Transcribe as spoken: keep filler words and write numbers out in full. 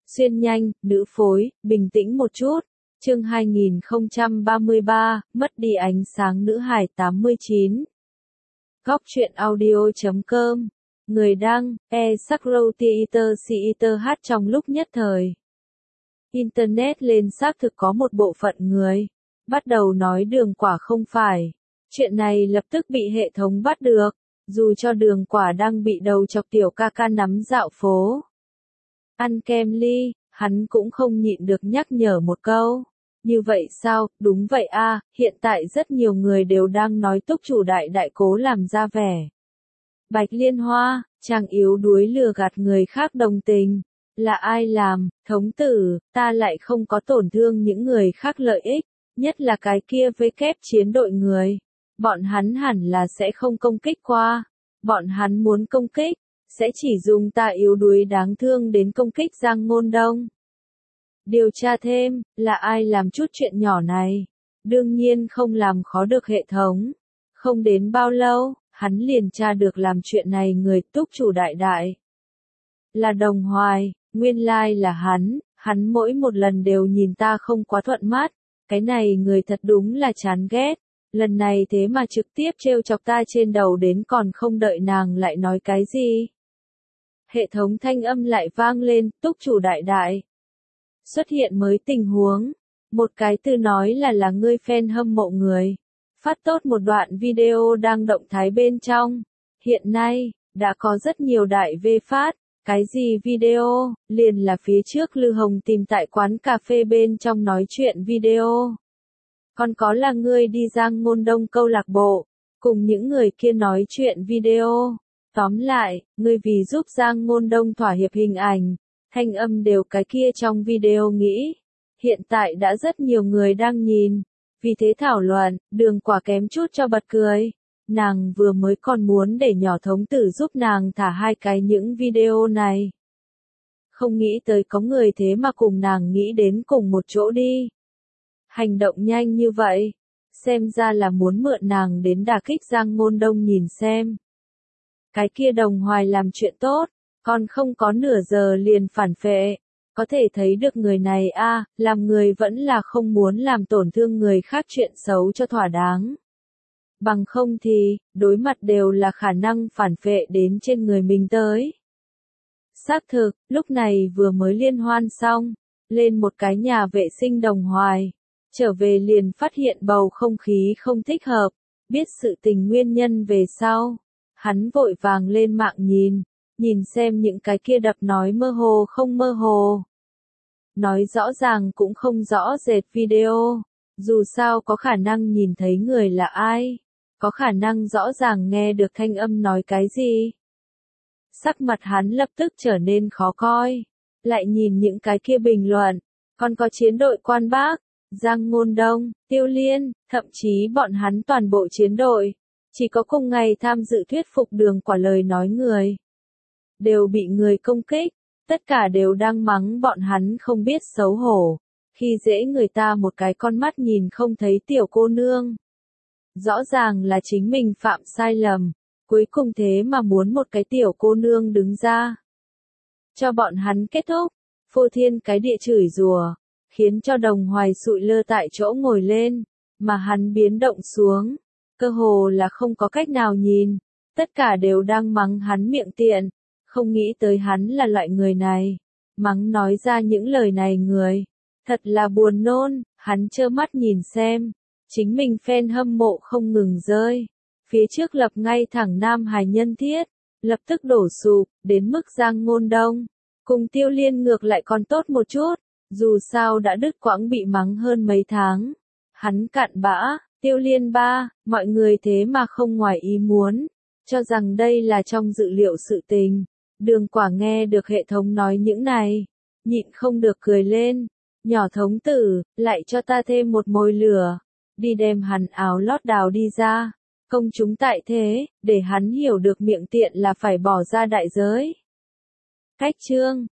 Xuyên nhanh, nữ phối, bình tĩnh một chút. Chương hai nghìn không trăm ba mươi ba, mất đi ánh sáng nữ hài tám mươi chín. Góc truyện audio chấm com. Người đăng, e Sakro Theater Theater hát trong lúc nhất thời. Internet lên xác thực có một bộ phận người bắt đầu nói Đường Quả không phải. Chuyện này lập tức bị hệ thống bắt được, dù cho Đường Quả đang bị đầu chọc tiểu ca ca nắm dạo phố. Ăn kem ly, hắn cũng không nhịn được nhắc nhở một câu. Như vậy sao, đúng vậy a, hiện tại rất nhiều người đều đang nói túc chủ đại đại cố làm ra vẻ. Bạch Liên Hoa, chàng yếu đuối lừa gạt người khác đồng tình. Là ai làm, thống tử, ta lại không có tổn thương những người khác lợi ích, nhất là cái kia với kép chiến đội người. Bọn hắn hẳn là sẽ không công kích qua. Bọn hắn muốn công kích, sẽ chỉ dùng ta yếu đuối đáng thương đến công kích Giang Ngôn Đông. Điều tra thêm, là ai làm chút chuyện nhỏ này? Đương nhiên không làm khó được hệ thống. Không đến bao lâu, hắn liền tra được làm chuyện này người túc chủ đại đại. Là Đồng Hoài, nguyên lai like là hắn, hắn mỗi một lần đều nhìn ta không quá thuận mắt. Cái này người thật đúng là chán ghét. Lần này thế mà trực tiếp trêu chọc ta trên đầu đến còn không đợi nàng lại nói cái gì. Hệ thống thanh âm lại vang lên, túc chủ đại đại. Xuất hiện mới tình huống. Một cái từ nói là là ngươi fan hâm mộ người. Phát tốt một đoạn video đang động thái bên trong. Hiện nay, đã có rất nhiều đại V phát. Cái gì video, liền là phía trước Lư Hồng tìm tại quán cà phê bên trong nói chuyện video. Còn có là ngươi đi Giang Ngôn Đông câu lạc bộ, cùng những người kia nói chuyện video. Tóm lại, ngươi vì giúp Giang Ngôn Đông thỏa hiệp hình ảnh, thanh âm đều cái kia trong video nghĩ. Hiện tại đã rất nhiều người đang nhìn, vì thế thảo luận, Đường Quả kém chút cho bật cười. Nàng vừa mới còn muốn để nhỏ thống tử giúp nàng thả hai cái những video này. Không nghĩ tới có người thế mà cùng nàng nghĩ đến cùng một chỗ đi. Hành động nhanh như vậy, xem ra là muốn mượn nàng đến đả kích Giang Ngôn Đông nhìn xem. Cái kia Đồng Hoài làm chuyện tốt, còn không có nửa giờ liền phản phệ. Có thể thấy được người này a, à, làm người vẫn là không muốn làm tổn thương người khác chuyện xấu cho thỏa đáng. Bằng không thì, đối mặt đều là khả năng phản phệ đến trên người mình tới. Xác thực, lúc này vừa mới liên hoan xong, lên một cái nhà vệ sinh Đồng Hoài. Trở về liền phát hiện bầu không khí không thích hợp, biết sự tình nguyên nhân về sau. Hắn vội vàng lên mạng nhìn, nhìn xem những cái kia đập nói mơ hồ không mơ hồ. Nói rõ ràng cũng không rõ rệt video, dù sao có khả năng nhìn thấy người là ai, có khả năng rõ ràng nghe được thanh âm nói cái gì. Sắc mặt hắn lập tức trở nên khó coi, lại nhìn những cái kia bình luận, còn có chiến đội Quan Bác, Giang Ngôn Đông, Tiêu Liên, thậm chí bọn hắn toàn bộ chiến đội, chỉ có cùng ngày tham dự thuyết phục Đường Quả lời nói người. Đều bị người công kích, tất cả đều đang mắng bọn hắn không biết xấu hổ, khi dễ người ta một cái con mắt nhìn không thấy tiểu cô nương. Rõ ràng là chính mình phạm sai lầm, cuối cùng thế mà muốn một cái tiểu cô nương đứng ra. Cho bọn hắn kết thúc, phô thiên cái địa chửi rủa, khiến cho Đồng Hoài sụi lơ tại chỗ ngồi lên, mà hắn biến động xuống, cơ hồ là không có cách nào nhìn, tất cả đều đang mắng hắn miệng tiện, không nghĩ tới hắn là loại người này, mắng nói ra những lời này người, thật là buồn nôn, hắn trơ mắt nhìn xem, chính mình fan hâm mộ không ngừng rơi, phía trước lập ngay thẳng Nam Hải nhân thiết, lập tức đổ sụp, đến mức Giang Ngôn Đông, cùng Tiêu Liên ngược lại còn tốt một chút. Dù sao đã đứt quãng bị mắng hơn mấy tháng. Hắn cạn bã, Tiêu Liên ba, mọi người thế mà không ngoài ý muốn. Cho rằng đây là trong dự liệu sự tình. Đường Quả nghe được hệ thống nói những này. Nhịn không được cười lên. Nhỏ thống tử, lại cho ta thêm một mồi lửa. Đi đem hắn áo lót đào đi ra. Công chúng tại thế, để hắn hiểu được miệng tiện là phải bỏ ra đại giới. Cách chương.